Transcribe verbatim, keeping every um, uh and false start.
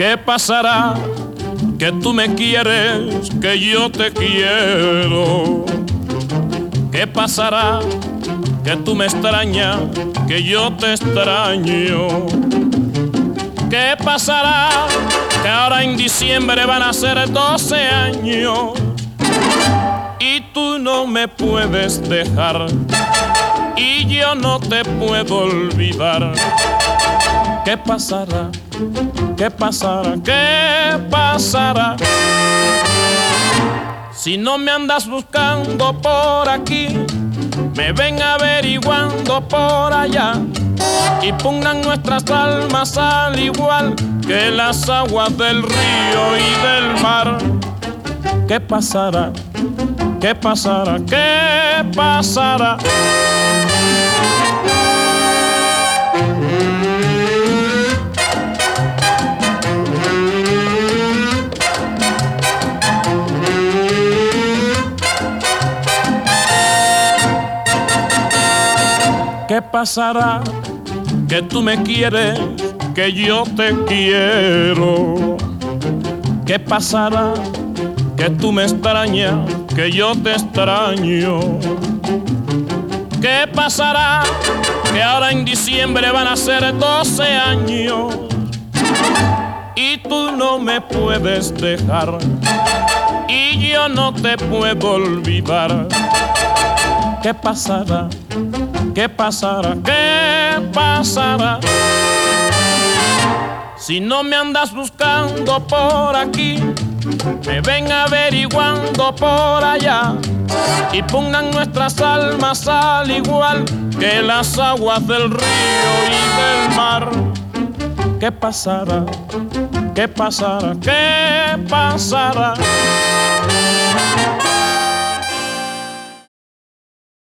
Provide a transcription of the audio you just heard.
¿Qué pasará? Que tú me quieres, que yo te quiero. ¿Qué pasará? Que tú me extrañas, que yo te extraño. ¿Qué pasará? Que ahora en diciembre van a ser doce años y tú no me puedes dejar y yo no te puedo olvidar. ¿Qué pasará? ¿Qué pasará? ¿Qué pasará? Si no me andas buscando por aquí, me ven averiguando por allá y pongan nuestras almas al igual que las aguas del río y del mar. ¿Qué pasará? ¿Qué pasará? ¿Qué pasará? ¿Qué pasará? Que tú me quieres, que yo te quiero. ¿Qué pasará? Que tú me extrañas, que yo te extraño. ¿Qué pasará? Que ahora en diciembre van a ser doce años y tú no me puedes dejar y yo no te puedo olvidar. ¿Qué pasará? ¿Qué pasará? ¿Qué pasará? Si no me andas buscando por aquí, me ven averiguando por allá y pongan nuestras almas al igual que las aguas del río y del mar. ¿Qué pasará? ¿Qué pasará? ¿Qué pasará?